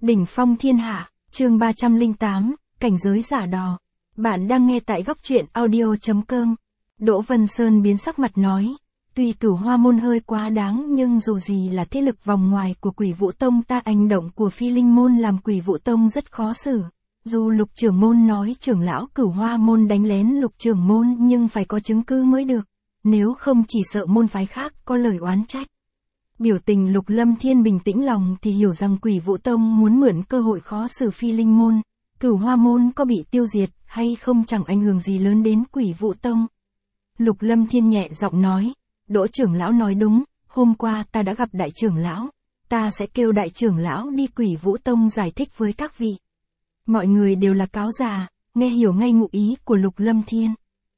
Đỉnh phong thiên hạ, chương 308, cảnh giới giả đò. Bạn đang nghe tại góc truyện audio.com. Đỗ Vân Sơn biến sắc mặt nói, tuy Cửu Hoa môn hơi quá đáng nhưng dù gì là thế lực vòng ngoài của Quỷ Vũ Tông ta, hành động của Phi Linh môn làm Quỷ Vũ Tông rất khó xử. Dù Lục trưởng môn nói trưởng lão Cửu Hoa môn đánh lén Lục trưởng môn nhưng phải có chứng cứ mới được, nếu không chỉ sợ môn phái khác có lời oán trách. Biểu tình Lục Lâm Thiên bình tĩnh lòng thì hiểu rằng Quỷ Vũ Tông muốn mượn cơ hội khó xử Phi Linh môn. Cửu Hoa môn có bị tiêu diệt hay không chẳng ảnh hưởng gì lớn đến Quỷ Vũ Tông. Lục Lâm Thiên nhẹ giọng nói, Đỗ trưởng lão nói đúng, hôm qua ta đã gặp đại trưởng lão, ta sẽ kêu đại trưởng lão đi Quỷ Vũ Tông giải thích với các vị. Mọi người đều là cáo già, nghe hiểu ngay ngụ ý của Lục Lâm Thiên.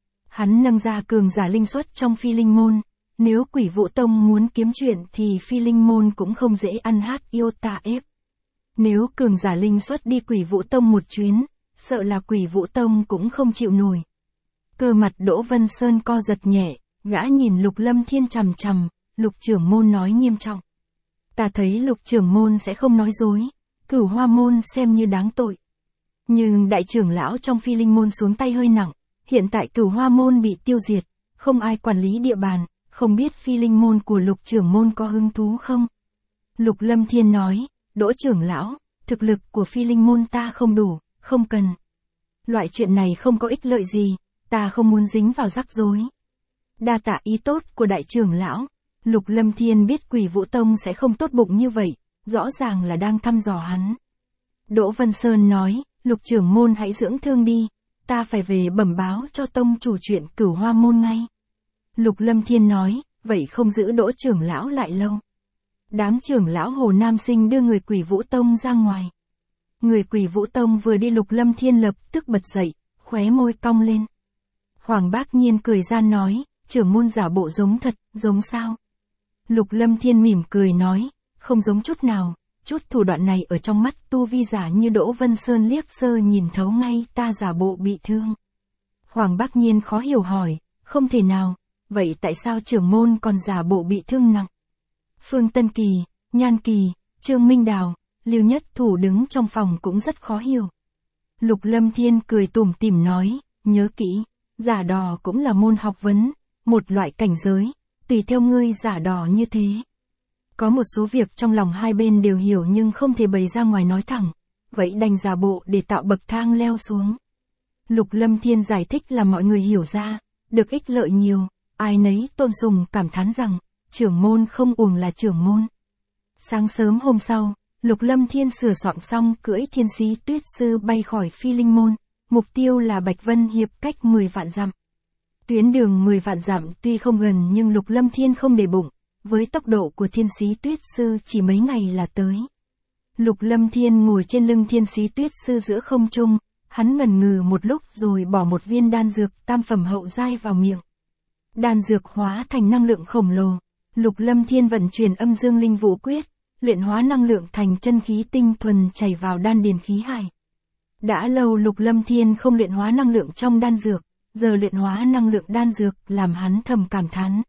Hắn nâng ra cường giả linh xuất trong Phi Linh môn, nếu Quỷ Vũ Tông muốn kiếm chuyện thì Phi Linh môn cũng không dễ ăn hát iota ép. Nếu cường giả linh xuất đi Quỷ Vũ Tông một chuyến, sợ là Quỷ Vũ Tông cũng không chịu nổi. Cơ mặt Đỗ Vân Sơn co giật nhẹ, gã nhìn Lục Lâm Thiên chằm chằm, Lục trưởng môn nói nghiêm trọng. Ta thấy Lục trưởng môn sẽ không nói dối, Cửu Hoa môn xem như đáng tội. Nhưng đại trưởng lão trong Phi Linh môn xuống tay hơi nặng, hiện tại Cửu Hoa môn bị tiêu diệt, không ai quản lý địa bàn, không biết Phi Linh môn của Lục trưởng môn có hứng thú không? Lục Lâm Thiên nói, Đỗ trưởng lão, thực lực của Phi Linh môn ta không đủ, không cần. Loại chuyện này không có ích lợi gì, ta không muốn dính vào rắc rối. Đa tạ ý tốt của đại trưởng lão. Lục Lâm Thiên biết Quỷ Vũ Tông sẽ không tốt bụng như vậy, rõ ràng là đang thăm dò hắn. Đỗ Vân Sơn nói, Lục trưởng môn hãy dưỡng thương đi, ta phải về bẩm báo cho tông chủ chuyện Cửu Hoa môn ngay. Lục Lâm Thiên nói, vậy không giữ Đỗ trưởng lão lại lâu. Đám trưởng lão Hồ Nam Sinh đưa người Quỷ Vũ Tông ra ngoài. Người Quỷ Vũ Tông vừa đi Lục Lâm Thiên lập tức bật dậy, khóe môi cong lên. Hoàng Bác Nhiên cười gian nói, trưởng môn giả bộ giống thật, giống sao? Lục Lâm Thiên mỉm cười nói, không giống chút nào, chút thủ đoạn này ở trong mắt tu vi giả như Đỗ Vân Sơn liếc sơ nhìn thấu ngay ta giả bộ bị thương. Hoàng Bác Nhiên khó hiểu hỏi, không thể nào, vậy tại sao trưởng môn còn giả bộ bị thương nặng? Phương Tân Kỳ, Nhan Kỳ, Trương Minh Đào, Lưu Nhất Thủ đứng trong phòng cũng rất khó hiểu. Lục Lâm Thiên cười tủm tỉm nói, nhớ kỹ, giả đò cũng là môn học vấn, một loại cảnh giới, tùy theo ngươi giả đò như thế. Có một số việc trong lòng hai bên đều hiểu nhưng không thể bày ra ngoài nói thẳng, vậy đành giả bộ để tạo bậc thang leo xuống. Lục Lâm Thiên giải thích là mọi người hiểu ra, được ích lợi nhiều, ai nấy tôn sùng cảm thán rằng, trưởng môn không uổng là trưởng môn. Sáng sớm hôm sau, Lục Lâm Thiên sửa soạn xong cưỡi Thiên Sĩ Tuyết Sư bay khỏi Phi Linh môn, mục tiêu là Bạch Vân Hiệp cách 10 vạn dặm. Tuyến đường 10 vạn dặm tuy không gần nhưng Lục Lâm Thiên không để bụng, với tốc độ của Thiên Sĩ Tuyết Sư chỉ mấy ngày là tới. Lục Lâm Thiên ngồi trên lưng Thiên Sĩ Tuyết Sư giữa không trung, hắn ngần ngừ một lúc rồi bỏ một viên đan dược tam phẩm hậu giai vào miệng. Đan dược hóa thành năng lượng khổng lồ, Lục Lâm Thiên vận chuyển âm dương linh vũ quyết, luyện hóa năng lượng thành chân khí tinh thuần chảy vào đan điền khí hải. Đã lâu Lục Lâm Thiên không luyện hóa năng lượng trong đan dược, giờ luyện hóa năng lượng đan dược làm hắn thầm cảm thán.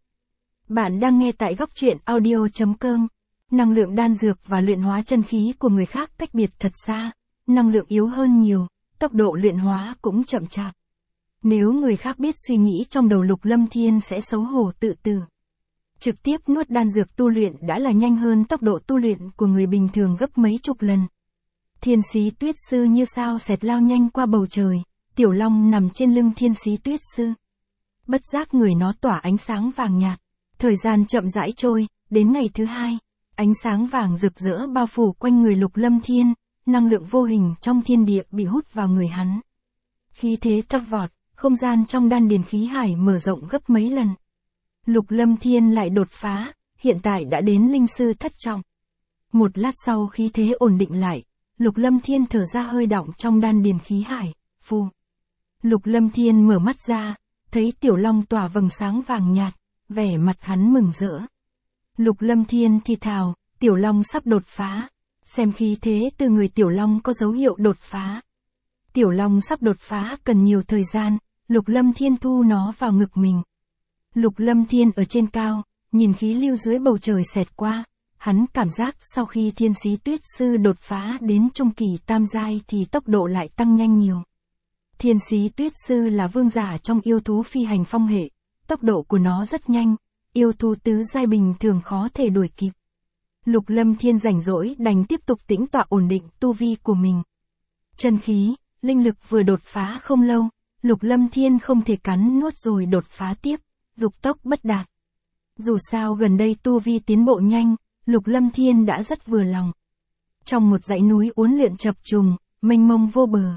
Bạn đang nghe tại góc truyện audio.com. Năng lượng đan dược và luyện hóa chân khí của người khác cách biệt thật xa, năng lượng yếu hơn nhiều, tốc độ luyện hóa cũng chậm chạp. Nếu người khác biết suy nghĩ trong đầu Lục Lâm Thiên sẽ xấu hổ tự tử. Trực tiếp nuốt đan dược tu luyện đã là nhanh hơn tốc độ tu luyện của người bình thường gấp mấy chục lần. Thiên Sĩ Tuyết Sư như sao xẹt lao nhanh qua bầu trời, Tiểu Long nằm trên lưng Thiên Sĩ Tuyết Sư. Bất giác người nó tỏa ánh sáng vàng nhạt, thời gian chậm rãi trôi, đến ngày thứ hai, ánh sáng vàng rực rỡ bao phủ quanh người Lục Lâm Thiên, năng lượng vô hình trong thiên địa bị hút vào người hắn. Khí thế thấp vọt, không gian trong đan điền khí hải mở rộng gấp mấy lần. Lục Lâm Thiên lại đột phá, hiện tại đã đến linh sư thất trọng. Một lát sau khí thế ổn định lại, Lục Lâm Thiên thở ra hơi đọng trong đan điền khí hải, phù. Lục Lâm Thiên mở mắt ra, thấy Tiểu Long tỏa vầng sáng vàng nhạt, vẻ mặt hắn mừng rỡ. Lục Lâm Thiên thì thào, Tiểu Long sắp đột phá, xem khí thế từ người Tiểu Long có dấu hiệu đột phá. Tiểu Long sắp đột phá cần nhiều thời gian, Lục Lâm Thiên thu nó vào ngực mình. Lục Lâm Thiên ở trên cao, nhìn khí lưu dưới bầu trời xẹt qua, hắn cảm giác sau khi thiên sĩ tuyết sư đột phá đến trung kỳ tam giai thì tốc độ lại tăng nhanh nhiều. Thiên sĩ tuyết sư là vương giả trong yêu thú phi hành phong hệ, tốc độ của nó rất nhanh, yêu thú tứ giai bình thường khó thể đuổi kịp. Lục Lâm Thiên rảnh rỗi đành tiếp tục tĩnh tọa ổn định tu vi của mình. Chân khí, linh lực vừa đột phá không lâu, Lục Lâm Thiên không thể cắn nuốt rồi đột phá tiếp, dục tốc bất đạt. Dù sao gần đây tu vi tiến bộ nhanh, Lục Lâm Thiên đã rất vừa lòng. Trong một dãy núi uốn lượn chập trùng, mênh mông vô bờ.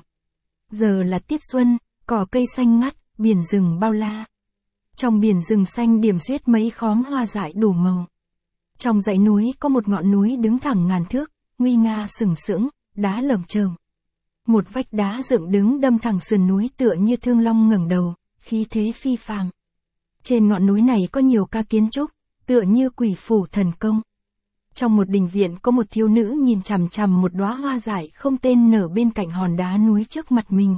Giờ là tiết xuân, cỏ cây xanh ngắt, biển rừng bao la. Trong biển rừng xanh điểm xuyết mấy khóm hoa dại đủ màu. Trong dãy núi có một ngọn núi đứng thẳng ngàn thước, nguy nga sừng sững, đá lởm chởm. Một vách đá dựng đứng đâm thẳng sườn núi tựa như thương long ngẩng đầu, khí thế phi phàm. Trên ngọn núi này có nhiều ca kiến trúc, tựa như quỷ phủ thần công. Trong một đình viện có một thiếu nữ nhìn chằm chằm một đóa hoa dại không tên nở bên cạnh hòn đá núi trước mặt mình.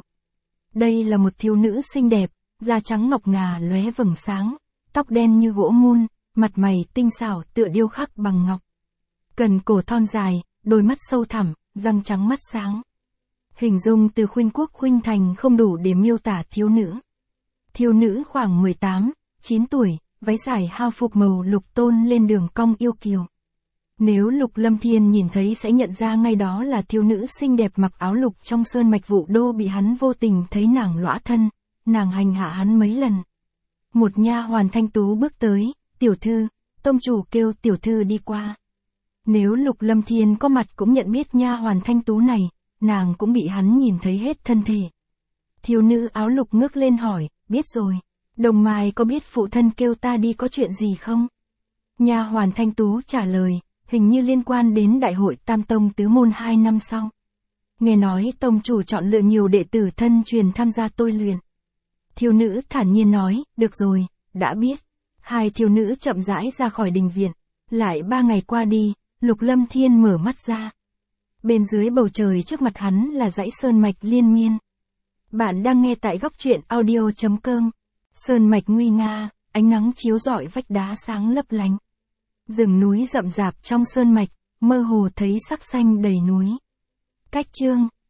Đây là một thiếu nữ xinh đẹp, da trắng ngọc ngà lóe vầng sáng, tóc đen như gỗ mun, mặt mày tinh xảo tựa điêu khắc bằng ngọc. Cần cổ thon dài, đôi mắt sâu thẳm, răng trắng mắt sáng. Hình dung từ khuynh quốc khuynh thành không đủ để miêu tả thiếu nữ. Thiếu nữ khoảng 18, 9 tuổi, váy dài hao phục màu lục tôn lên đường cong yêu kiều. Nếu Lục Lâm Thiên nhìn thấy sẽ nhận ra ngay đó là thiếu nữ xinh đẹp mặc áo lục trong sơn mạch Vũ Đô bị hắn vô tình thấy nàng lõa thân, nàng hành hạ hắn mấy lần. Một nha hoàn thanh tú bước tới, tiểu thư, tông chủ kêu tiểu thư đi qua. Nếu Lục Lâm Thiên có mặt cũng nhận biết nha hoàn thanh tú này, nàng cũng bị hắn nhìn thấy hết thân thể. Thiếu nữ áo lục ngước lên hỏi, biết rồi, Đồng Mai có biết phụ thân kêu ta đi có chuyện gì không? Nha hoàn thanh tú trả lời, hình như liên quan đến đại hội Tam Tông Tứ Môn 2 năm sau. Nghe nói tông chủ chọn lựa nhiều đệ tử thân truyền tham gia tôi luyện. Thiếu nữ thản nhiên nói, được rồi, đã biết. Hai thiếu nữ chậm rãi ra khỏi đình viện. Lại 3 ngày qua đi, Lục Lâm Thiên mở mắt ra. Bên dưới bầu trời trước mặt hắn là dãy sơn mạch liên miên. Bạn đang nghe tại góc truyện audio.com. Sơn mạch nguy nga, ánh nắng chiếu rọi vách đá sáng lấp lánh. Rừng núi rậm rạp trong sơn mạch, mơ hồ thấy sắc xanh đầy núi. Cách chương